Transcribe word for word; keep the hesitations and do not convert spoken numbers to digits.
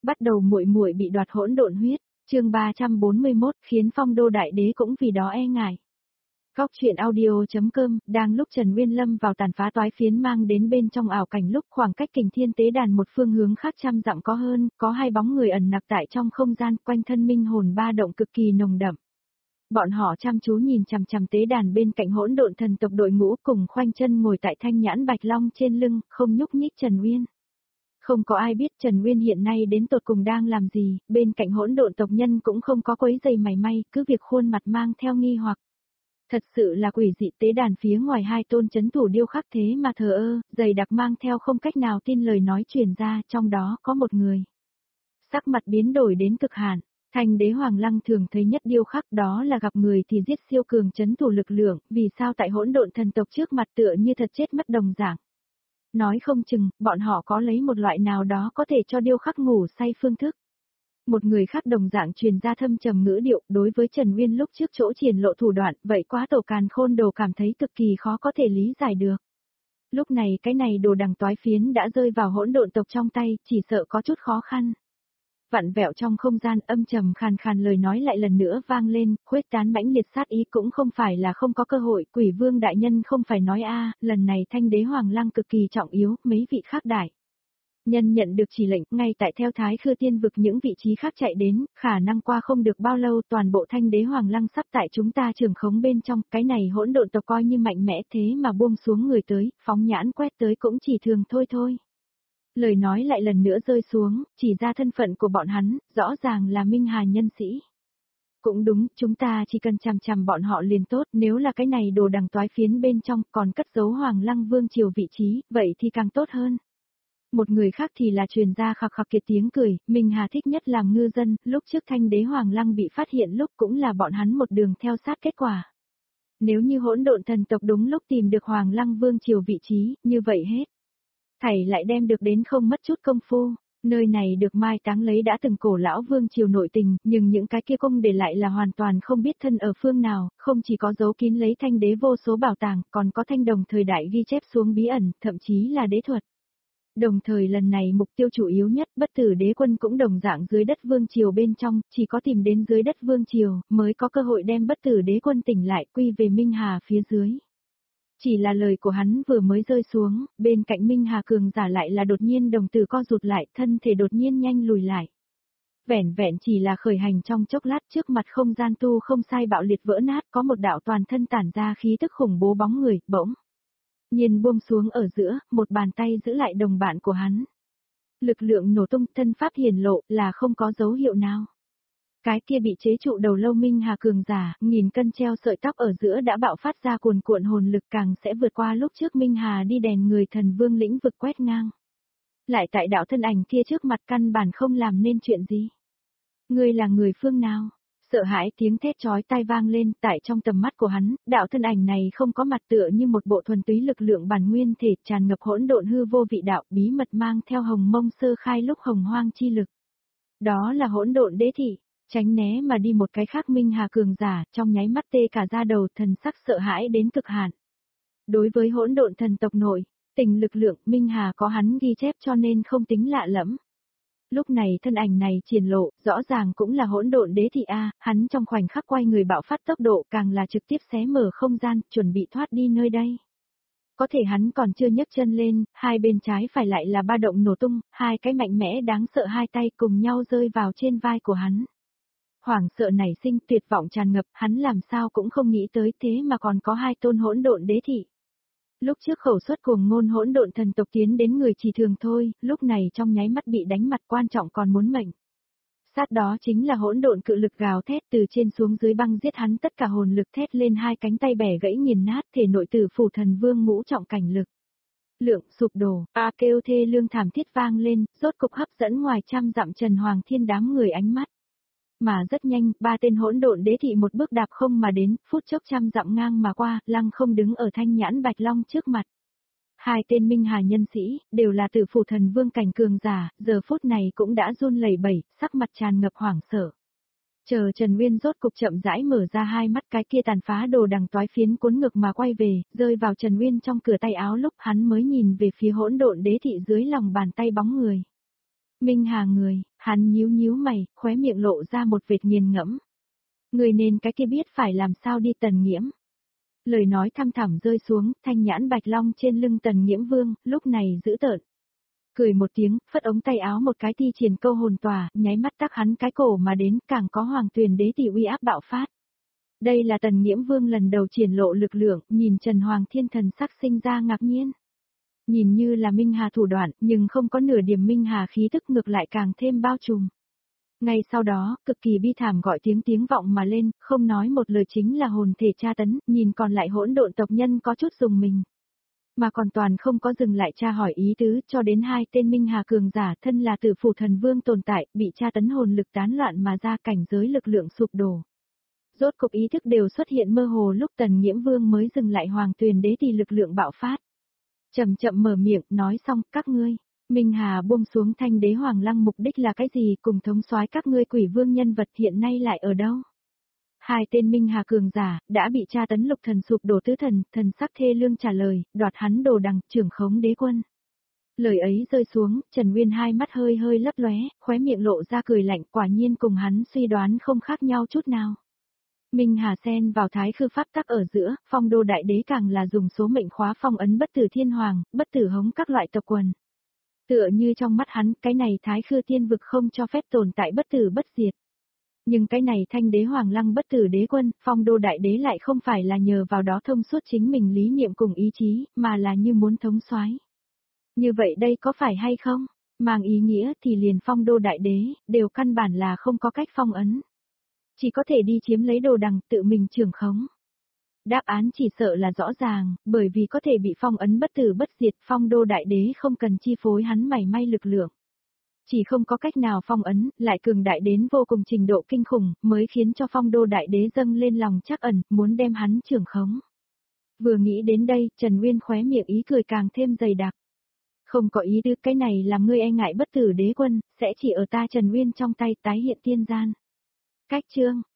Bắt đầu muội muội bị đoạt hỗn độn huyết, chương ba trăm bốn mươi mốt, khiến Phong Đô đại đế cũng vì đó e ngại. Góc truyện audio.com, đang lúc Trần Nguyên lâm vào tàn phá toái phiến mang đến bên trong ảo cảnh lúc khoảng cách Kình Thiên tế đàn một phương hướng khác trăm dặm có hơn, có hai bóng người ẩn nặc tại trong không gian, quanh thân minh hồn ba động cực kỳ nồng đậm. Bọn họ chăm chú nhìn chằm chằm tế đàn bên cạnh hỗn độn thần tộc đội ngũ cùng khoanh chân ngồi tại thanh nhãn bạch long trên lưng, không nhúc nhích Trần Nguyên. Không có ai biết Trần Nguyên hiện nay đến tột cùng đang làm gì, bên cạnh hỗn độn tộc nhân cũng không có quấy giày mảy may, cứ việc khuôn mặt mang theo nghi hoặc. Thật sự là quỷ dị, tế đàn phía ngoài hai tôn chấn thủ điêu khắc thế mà thờ ơ, dày đặc mang theo không cách nào tin lời nói truyền ra, trong đó có một người. Sắc mặt biến đổi đến cực hạn, Thanh Đế Hoàng Lăng thường thấy nhất điêu khắc đó là gặp người thì giết siêu cường chấn thủ lực lượng, vì sao tại hỗn độn thần tộc trước mặt tựa như thật chết mất đồng dạng. Nói không chừng, bọn họ có lấy một loại nào đó có thể cho điêu khắc ngủ say phương thức. Một người khác đồng dạng truyền ra thâm trầm ngữ điệu, đối với Trần Nguyên lúc trước chỗ triển lộ thủ đoạn, vậy quá tổ càn khôn đồ cảm thấy cực kỳ khó có thể lý giải được. Lúc này cái này đồ đằng toái phiến đã rơi vào hỗn độn tộc trong tay, chỉ sợ có chút khó khăn. Vặn vẹo trong không gian, âm trầm khàn khàn lời nói lại lần nữa vang lên, khuếch tán mãnh liệt sát ý cũng không phải là không có cơ hội, Quỷ Vương đại nhân không phải nói a, lần này Thanh Đế Hoàng Lăng cực kỳ trọng yếu, mấy vị khác đại nhân nhận được chỉ lệnh, ngay tại theo Thái Khư Tiên vực những vị trí khác chạy đến, khả năng qua không được bao lâu toàn bộ Thanh Đế Hoàng Lăng sắp tại chúng ta trường khống bên trong, cái này hỗn độn tộc coi như mạnh mẽ thế mà buông xuống người tới, phóng nhãn quét tới cũng chỉ thường thôi thôi. Lời nói lại lần nữa rơi xuống, chỉ ra thân phận của bọn hắn, rõ ràng là Minh Hà nhân sĩ. Cũng đúng, chúng ta chỉ cần chằm chằm bọn họ liền tốt, nếu là cái này đồ đằng toái phiến bên trong còn cất giấu Hoàng Lăng Vương triều vị trí, vậy thì càng tốt hơn. Một người khác thì là truyền ra khặc khặc kiệt tiếng cười, Minh Hà thích nhất làm ngư dân, lúc trước Thanh Đế Hoàng Lăng bị phát hiện lúc cũng là bọn hắn một đường theo sát kết quả. Nếu như hỗn độn thần tộc đúng lúc tìm được Hoàng Lăng Vương triều vị trí, như vậy hết. Thầy lại đem được đến không mất chút công phu, nơi này được mai táng lấy đã từng cổ lão vương triều nội tình, nhưng những cái kia công để lại là hoàn toàn không biết thân ở phương nào, không chỉ có giấu kín lấy Thanh Đế vô số bảo tàng, còn có thanh đồng thời đại ghi chép xuống bí ẩn, thậm chí là đế thuật. Đồng thời lần này mục tiêu chủ yếu nhất, bất tử đế quân cũng đồng dạng dưới đất vương triều bên trong, chỉ có tìm đến dưới đất vương triều, mới có cơ hội đem bất tử đế quân tỉnh lại quy về Minh Hà phía dưới. Chỉ là lời của hắn vừa mới rơi xuống, bên cạnh Minh Hà cường giả lại là đột nhiên đồng tử co rụt lại, thân thể đột nhiên nhanh lùi lại. Vẻn vẹn chỉ là khởi hành trong chốc lát, trước mặt không gian tu không sai bạo liệt vỡ nát, có một đạo toàn thân tản ra khí tức khủng bố bóng người, bỗng nhiên buông xuống ở giữa, một bàn tay giữ lại đồng bạn của hắn. Lực lượng nổ tung, thân pháp hiển lộ, là không có dấu hiệu nào. Cái kia bị chế trụ đầu lâu Minh Hà cường giả, nghìn cân treo sợi tóc ở giữa đã bạo phát ra cuồn cuộn hồn lực, càng sẽ vượt qua lúc trước Minh Hà đi đèn người thần vương lĩnh vực quét ngang. Lại tại đạo thân ảnh kia trước mặt căn bản không làm nên chuyện gì. Ngươi là người phương nào? Sợ hãi tiếng thét chói tai vang lên, tại trong tầm mắt của hắn, đạo thân ảnh này không có mặt tựa như một bộ thuần túy lực lượng bản nguyên thể, tràn ngập hỗn độn hư vô vị đạo, bí mật mang theo hồng mông sơ khai lúc hồng hoang chi lực. Đó là hỗn độn đế thị. Tránh né mà đi một cái khác Minh Hà cường giả, trong nháy mắt tê cả da đầu, thần sắc sợ hãi đến cực hạn. Đối với hỗn độn thần tộc nội, tình lực lượng Minh Hà có hắn ghi chép cho nên không tính lạ lẫm. Lúc này thân ảnh này triển lộ, rõ ràng cũng là hỗn độn đế thị A, hắn trong khoảnh khắc quay người bạo phát tốc độ càng là trực tiếp xé mở không gian, chuẩn bị thoát đi nơi đây. Có thể hắn còn chưa nhấc chân lên, hai bên trái phải lại là ba động nổ tung, hai cái mạnh mẽ đáng sợ hai tay cùng nhau rơi vào trên vai của hắn. Hoảng sợ nảy sinh, tuyệt vọng tràn ngập, hắn làm sao cũng không nghĩ tới thế mà còn có hai tôn hỗn độn đế thị. Lúc trước khẩu suất cuồng ngôn hỗn độn thần tộc tiến đến người chỉ thường thôi, lúc này trong nháy mắt bị đánh mặt quan trọng còn muốn mệnh. Sát đó chính là hỗn độn cự lực gào thét từ trên xuống dưới băng giết hắn, tất cả hồn lực thét lên, hai cánh tay bẻ gãy nghiền nát, thể nội tử phủ thần vương ngũ trọng cảnh lực. Lượng sụp đổ, a kêu thê lương thảm thiết vang lên, rốt cục hấp dẫn ngoài trăm dặm Trần Hoàng Thiên đám người ánh mắt. Mà rất nhanh, ba tên hỗn độn đế thị một bước đạp không mà đến, phút chốc trăm dặm ngang mà qua, lăng không đứng ở thanh nhãn bạch long trước mặt. Hai tên Minh Hà nhân sĩ, đều là tử phủ thần vương cảnh cường giả, giờ phút này cũng đã run lẩy bẩy, sắc mặt tràn ngập hoảng sợ. Chờ Trần Nguyên rốt cục chậm rãi mở ra hai mắt, cái kia tàn phá đồ đằng toái phiến cuốn ngược mà quay về, rơi vào Trần Nguyên trong cửa tay áo lúc hắn mới nhìn về phía hỗn độn đế thị dưới lòng bàn tay bóng người. Minh Hà người, hắn nhíu nhíu mày, khóe miệng lộ ra một vệt nghiền ngẫm. Người nên cái kia biết phải làm sao đi Tần Nghiễm. Lời nói thăm thẳm rơi xuống, thanh nhãn bạch long trên lưng Tần Nghiễm Vương, lúc này giữ tợn. Cười một tiếng, phất ống tay áo một cái thi triển câu hồn tỏa, nháy mắt tắc hắn cái cổ mà đến, càng có Hoàng Tuyền Đế tỷ uy áp bạo phát. Đây là Tần Nghiễm Vương lần đầu triển lộ lực lượng, nhìn Trần Hoàng Thiên thần sắc sinh ra ngạc nhiên. Nhìn như là Minh Hà thủ đoạn, nhưng không có nửa điểm Minh Hà khí tức, ngược lại càng thêm bao trùm. Ngay sau đó, cực kỳ bi thảm gọi tiếng tiếng vọng mà lên, không nói một lời chính là hồn thể tra tấn, nhìn còn lại hỗn độn tộc nhân có chút dùng mình. Mà còn toàn không có dừng lại tra hỏi ý tứ, cho đến hai tên Minh Hà cường giả thân là Tử Phủ Thần Vương tồn tại, bị tra tấn hồn lực tán loạn mà ra cảnh giới lực lượng sụp đổ. Rốt cục ý thức đều xuất hiện mơ hồ, lúc Tần Nghiễm Vương mới dừng lại Hoàng Tuyền Đế thì lực lượng bạo phát. Chậm chậm mở miệng, nói xong, các ngươi. Minh Hà buông xuống thanh đế hoàng lăng, mục đích là cái gì, cùng thống soái các ngươi quỷ vương nhân vật hiện nay lại ở đâu? Hai tên Minh Hà cường giả, đã bị tra tấn lục thần sụp đổ tứ thần, thần sắc thê lương trả lời, đoạt hắn đồ đằng, trưởng khống đế quân. Lời ấy rơi xuống, Trần Nguyên hai mắt hơi hơi lấp lóe, khóe miệng lộ ra cười lạnh, quả nhiên cùng hắn suy đoán không khác nhau chút nào. Minh Hà xen vào thái khư pháp tắc ở giữa, phong đô đại đế càng là dùng số mệnh khóa phong ấn bất tử thiên hoàng, bất tử hống các loại tộc quần. Tựa như trong mắt hắn, cái này thái khư thiên vực không cho phép tồn tại bất tử bất diệt. Nhưng cái này thanh đế hoàng lăng bất tử đế quân, phong đô đại đế lại không phải là nhờ vào đó thông suốt chính mình lý niệm cùng ý chí, mà là như muốn thống soái. Như vậy đây có phải hay không? Mang ý nghĩa thì liền phong đô đại đế, đều căn bản là không có cách phong ấn. Chỉ có thể đi chiếm lấy đồ đằng, tự mình trưởng khống. Đáp án chỉ sợ là rõ ràng, bởi vì có thể bị phong ấn bất tử bất diệt, phong đô đại đế không cần chi phối hắn mảy may lực lượng. Chỉ không có cách nào phong ấn, lại cường đại đến vô cùng trình độ kinh khủng, mới khiến cho phong đô đại đế dâng lên lòng trắc ẩn, muốn đem hắn trưởng khống. Vừa nghĩ đến đây, Trần Nguyên khóe miệng ý cười càng thêm dày đặc. Không có ý tứ, cái này làm ngươi e ngại bất tử đế quân, sẽ chỉ ở ta Trần Nguyên trong tay tái hiện tiên gian. Cách chương